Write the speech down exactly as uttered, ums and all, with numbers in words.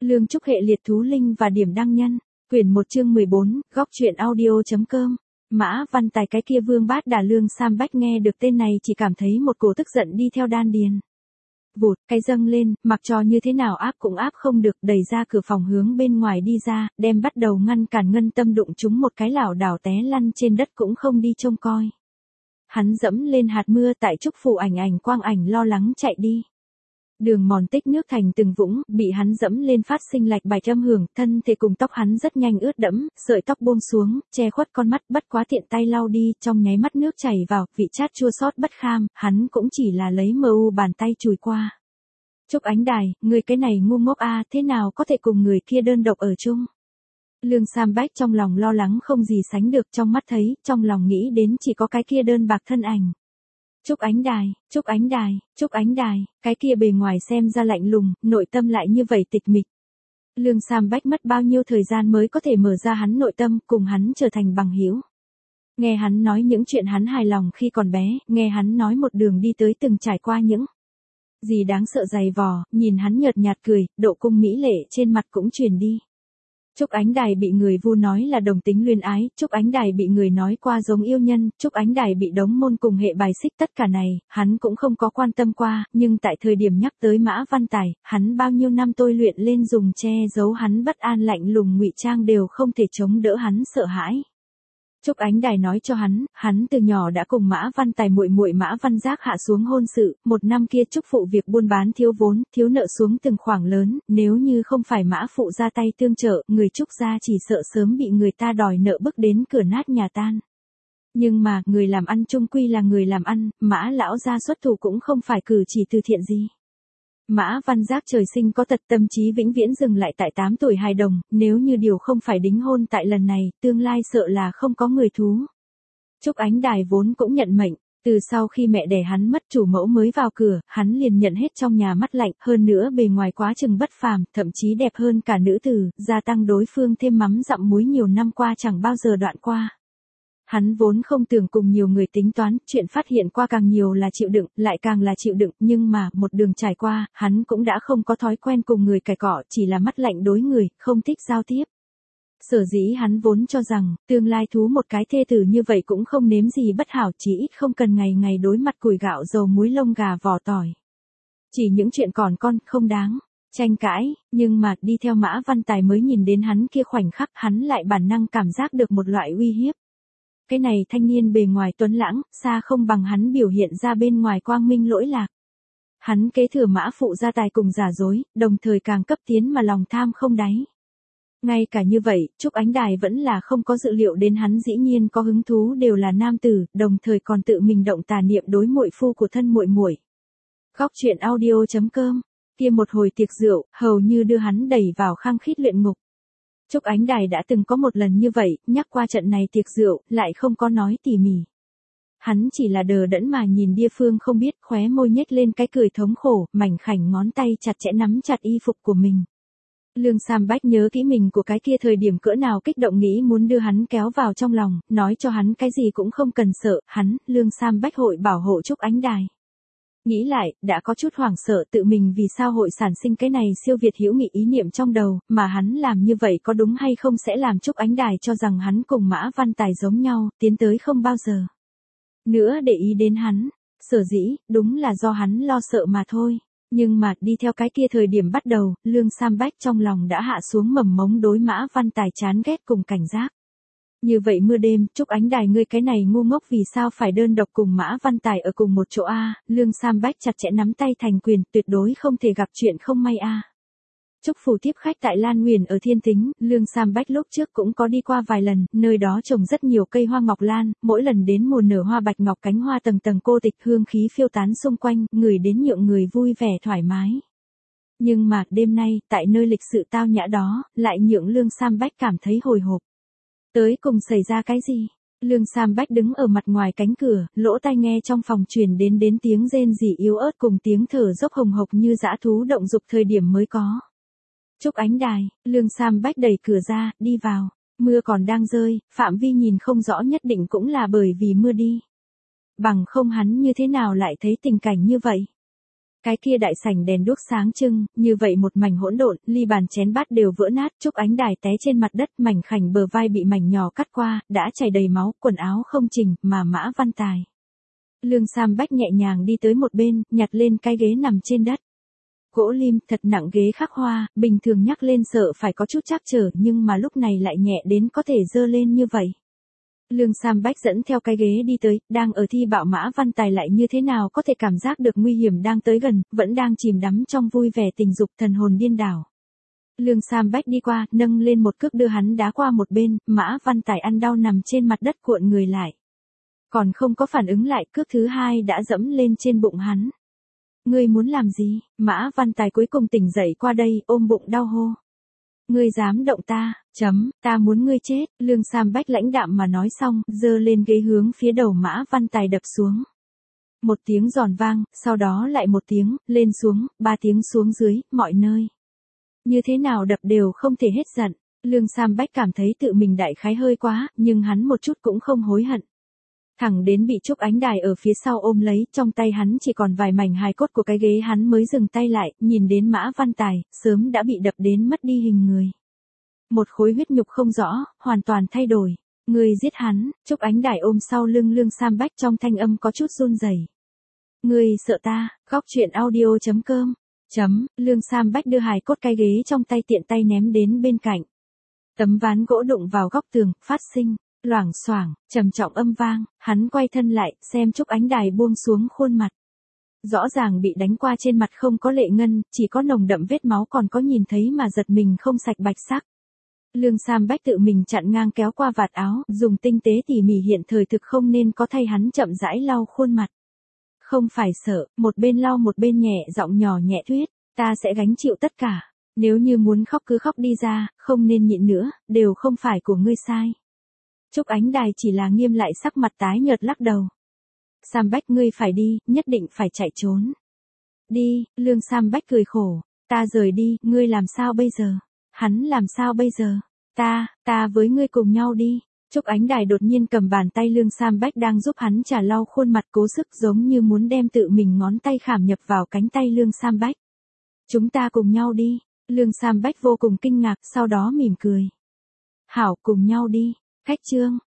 Lương Trúc hệ liệt thú linh và điểm đăng nhân. Quyển một chương mười bốn, góc truyện audio.com. Mã Văn Tài cái kia vương bát đà Lương Sam Bách nghe được tên này chỉ cảm thấy một cổ tức giận đi theo đan điền. Vụt, cái dâng lên, mặc cho như thế nào áp cũng áp không được, đẩy ra cửa phòng hướng bên ngoài đi ra, đem bắt đầu ngăn cản Ngân Tâm đụng chúng một cái lảo đảo té lăn trên đất cũng không đi trông coi. Hắn dẫm lên hạt mưa tại trúc phủ ảnh ảnh quang ảnh lo lắng chạy đi. Đường mòn tích nước thành từng vũng, bị hắn dẫm lên phát sinh lạch bạch âm hưởng, thân thể cùng tóc hắn rất nhanh ướt đẫm, sợi tóc buông xuống, che khuất con mắt, bất quá tiện tay lau đi, trong nháy mắt nước chảy vào, vị chát chua xót bất kham, hắn cũng chỉ là lấy mờ u bàn tay chùi qua. Trúc Ánh Đài, người cái này ngu ngốc a, thế nào có thể cùng người kia đơn độc ở chung? Lương Sam Bách trong lòng lo lắng không gì sánh được, trong mắt thấy, trong lòng nghĩ đến chỉ có cái kia đơn bạc thân ảnh. Trúc Ánh Đài, Trúc Ánh Đài, Trúc Ánh Đài, cái kia bề ngoài xem ra lạnh lùng, nội tâm lại như vậy tịch mịch. Lương Sam Bách mất bao nhiêu thời gian mới có thể mở ra hắn nội tâm, cùng hắn trở thành bằng hữu. Nghe hắn nói những chuyện hắn hài lòng khi còn bé, nghe hắn nói một đường đi tới từng trải qua những gì đáng sợ dày vò, nhìn hắn nhợt nhạt cười, độ cung mỹ lệ trên mặt cũng truyền đi. Trúc Ánh Đài bị người vu nói là đồng tính luyến ái, Trúc Ánh Đài bị người nói qua giống yêu nhân, Trúc Ánh Đài bị đống môn cùng hệ bài xích, tất cả này, hắn cũng không có quan tâm qua, nhưng tại thời điểm nhắc tới Mã Văn Tài, hắn bao nhiêu năm tôi luyện lên dùng che giấu hắn bất an lạnh lùng ngụy trang đều không thể chống đỡ hắn sợ hãi. Trúc Ánh Đài nói cho hắn, hắn từ nhỏ đã cùng Mã Văn Tài muội muội Mã Văn Giác hạ xuống hôn sự, một năm kia Trúc phụ việc buôn bán thiếu vốn, thiếu nợ xuống từng khoản lớn, nếu như không phải Mã phụ ra tay tương trợ, người Trúc gia chỉ sợ sớm bị người ta đòi nợ bức đến cửa nát nhà tan. Nhưng mà, người làm ăn chung quy là người làm ăn, Mã lão gia xuất thủ cũng không phải cử chỉ từ thiện gì. Mã Văn Giác trời sinh có tật, tâm trí vĩnh viễn dừng lại tại tám tuổi hài đồng, nếu như điều không phải đính hôn tại lần này, tương lai sợ là không có người thú. Trúc Ánh Đài vốn cũng nhận mệnh, từ sau khi mẹ đẻ hắn mất chủ mẫu mới vào cửa, hắn liền nhận hết trong nhà mắt lạnh, hơn nữa bề ngoài quá chừng bất phàm, thậm chí đẹp hơn cả nữ tử, gia tăng đối phương thêm mắm dặm muối nhiều năm qua chẳng bao giờ đoạn qua. Hắn vốn không tưởng cùng nhiều người tính toán, chuyện phát hiện qua càng nhiều là chịu đựng, lại càng là chịu đựng, nhưng mà, một đường trải qua, hắn cũng đã không có thói quen cùng người cãi cọ, chỉ là mắt lạnh đối người, không thích giao tiếp. Sở dĩ hắn vốn cho rằng, tương lai thú một cái thê tử như vậy cũng không nếm gì bất hảo, chỉ ít không cần ngày ngày đối mặt củi gạo dầu muối lông gà vỏ tỏi. Chỉ những chuyện còn con, không đáng tranh cãi, nhưng mà, đi theo Mã Văn Tài mới nhìn đến hắn kia khoảnh khắc, hắn lại bản năng cảm giác được một loại uy hiếp. Cái này thanh niên bề ngoài tuấn lãng, xa không bằng hắn biểu hiện ra bên ngoài quang minh lỗi lạc. Hắn kế thừa Mã phụ gia tài cùng giả dối, đồng thời càng cấp tiến mà lòng tham không đáy. Ngay cả như vậy, Trúc Ánh Đài vẫn là không có dự liệu đến hắn dĩ nhiên có hứng thú đều là nam tử, đồng thời còn tự mình động tà niệm đối muội phu của thân muội muội. Góc truyện audio.com, kia một hồi tiệc rượu, hầu như đưa hắn đẩy vào khăng khít luyện ngục. Trúc Ánh Đài đã từng có một lần như vậy, nhắc qua trận này tiệc rượu, lại không có nói tỉ mỉ. Hắn chỉ là đờ đẫn mà nhìn địa phương không biết, khóe môi nhếch lên cái cười thống khổ, mảnh khảnh ngón tay chặt chẽ nắm chặt y phục của mình. Lương Sam Bách nhớ kỹ mình của cái kia thời điểm cỡ nào kích động nghĩ muốn đưa hắn kéo vào trong lòng, nói cho hắn cái gì cũng không cần sợ, hắn, Lương Sam Bách hội bảo hộ Trúc Ánh Đài. Nghĩ lại, đã có chút hoảng sợ tự mình vì sao hội sản sinh cái này siêu việt hữu nghị ý niệm trong đầu, mà hắn làm như vậy có đúng hay không sẽ làm Trúc Ánh Đài cho rằng hắn cùng Mã Văn Tài giống nhau, tiến tới không bao giờ nữa để ý đến hắn. Sở dĩ, đúng là do hắn lo sợ mà thôi. Nhưng mà, đi theo cái kia thời điểm bắt đầu, Lương Sam Bách trong lòng đã hạ xuống mầm mống đối Mã Văn Tài chán ghét cùng cảnh giác. Như vậy mưa đêm, Trúc Ánh Đài ngươi cái này ngu ngốc vì sao phải đơn độc cùng Mã Văn Tài ở cùng một chỗ a? Lương Sam Bách chặt chẽ nắm tay thành quyền, tuyệt đối không thể gặp chuyện không may a. Trúc phủ tiếp khách tại Lan Nguyền ở Thiên Tính, Lương Sam Bách lúc trước cũng có đi qua vài lần, nơi đó trồng rất nhiều cây hoa ngọc lan, mỗi lần đến mùa nở hoa bạch ngọc cánh hoa tầng tầng cô tịch hương khí phiêu tán xung quanh, người đến nhượng người vui vẻ thoải mái. Nhưng mà, đêm nay, tại nơi lịch sự tao nhã đó, lại nhượng Lương Sam Bách cảm thấy hồi hộp. Tới cùng xảy ra cái gì? Lương Sam Bách đứng ở mặt ngoài cánh cửa, lỗ tai nghe trong phòng truyền đến đến tiếng rên rỉ yếu ớt cùng tiếng thở dốc hồng hộc như dã thú động dục thời điểm mới có. Trúc Ánh Đài, Lương Sam Bách đẩy cửa ra, đi vào. Mưa còn đang rơi, phạm vi nhìn không rõ nhất định cũng là bởi vì mưa đi. Bằng không hắn như thế nào lại thấy tình cảnh như vậy. Cái kia đại sảnh đèn đuốc sáng trưng, như vậy một mảnh hỗn độn, ly bàn chén bát đều vỡ nát, Trúc Ánh Đài té trên mặt đất, mảnh khảnh bờ vai bị mảnh nhỏ cắt qua, đã chảy đầy máu, quần áo không chỉnh, mà Mã Văn Tài. Lương Sam Bách nhẹ nhàng đi tới một bên, nhặt lên cái ghế nằm trên đất. Gỗ lim, thật nặng ghế khắc hoa, bình thường nhắc lên sợ phải có chút trắc trở, nhưng mà lúc này lại nhẹ đến có thể dơ lên như vậy. Lương Sam Bách dẫn theo cái ghế đi tới, đang ở thi bạo Mã Văn Tài lại như thế nào có thể cảm giác được nguy hiểm đang tới gần, vẫn đang chìm đắm trong vui vẻ tình dục, thần hồn điên đảo. Lương Sam Bách đi qua, nâng lên một cước đưa hắn đá qua một bên, Mã Văn Tài ăn đau nằm trên mặt đất cuộn người lại. Còn không có phản ứng lại, cước thứ hai đã dẫm lên trên bụng hắn. Ngươi muốn làm gì? Mã Văn Tài cuối cùng tỉnh dậy qua đây, ôm bụng đau hô. Ngươi dám động ta, chấm, ta muốn ngươi chết, Lương Sam Bách lãnh đạm mà nói xong, giơ lên ghế hướng phía đầu Mã Văn Tài đập xuống. Một tiếng giòn vang, sau đó lại một tiếng, lên xuống, ba tiếng xuống dưới, mọi nơi. Như thế nào đập đều không thể hết giận, Lương Sam Bách cảm thấy tự mình đại khái hơi quá, nhưng hắn một chút cũng không hối hận. Thẳng đến bị Trúc Ánh Đài ở phía sau ôm lấy, trong tay hắn chỉ còn vài mảnh hài cốt của cái ghế hắn mới dừng tay lại, nhìn đến Mã Văn Tài, sớm đã bị đập đến mất đi hình người. Một khối huyết nhục không rõ, hoàn toàn thay đổi. Ngươi giết hắn, Trúc Ánh Đài ôm sau lưng Lương Sam Bách trong thanh âm có chút run rẩy. Ngươi sợ ta, góc truyện audio chấm com. Chấm, Lương Sam Bách đưa hài cốt cái ghế trong tay tiện tay ném đến bên cạnh. Tấm ván gỗ đụng vào góc tường, phát sinh. Loảng xoảng, trầm trọng âm vang, hắn quay thân lại, xem Trúc Ánh Đài buông xuống khuôn mặt. Rõ ràng bị đánh qua trên mặt không có lệ ngân, chỉ có nồng đậm vết máu còn có nhìn thấy mà giật mình không sạch bạch sắc. Lương Sam Bách tự mình chặn ngang kéo qua vạt áo, dùng tinh tế tỉ mỉ hiện thời thực không nên có thay hắn chậm rãi lau khuôn mặt. Không phải sợ, một bên lau một bên nhẹ giọng nhỏ nhẹ thuyết, ta sẽ gánh chịu tất cả. Nếu như muốn khóc cứ khóc đi ra, không nên nhịn nữa, đều không phải của ngươi sai. Trúc Ánh Đài chỉ là nghiêm lại sắc mặt tái nhợt lắc đầu. Sam Bách ngươi phải đi, nhất định phải chạy trốn. Đi, Lương Sam Bách cười khổ. Ta rời đi, ngươi làm sao bây giờ? Hắn làm sao bây giờ? Ta, ta với ngươi cùng nhau đi. Trúc Ánh Đài đột nhiên cầm bàn tay Lương Sam Bách đang giúp hắn trà lau khuôn mặt cố sức giống như muốn đem tự mình ngón tay khảm nhập vào cánh tay Lương Sam Bách. Chúng ta cùng nhau đi. Lương Sam Bách vô cùng kinh ngạc, sau đó mỉm cười. Hảo, cùng nhau đi. Khách chương.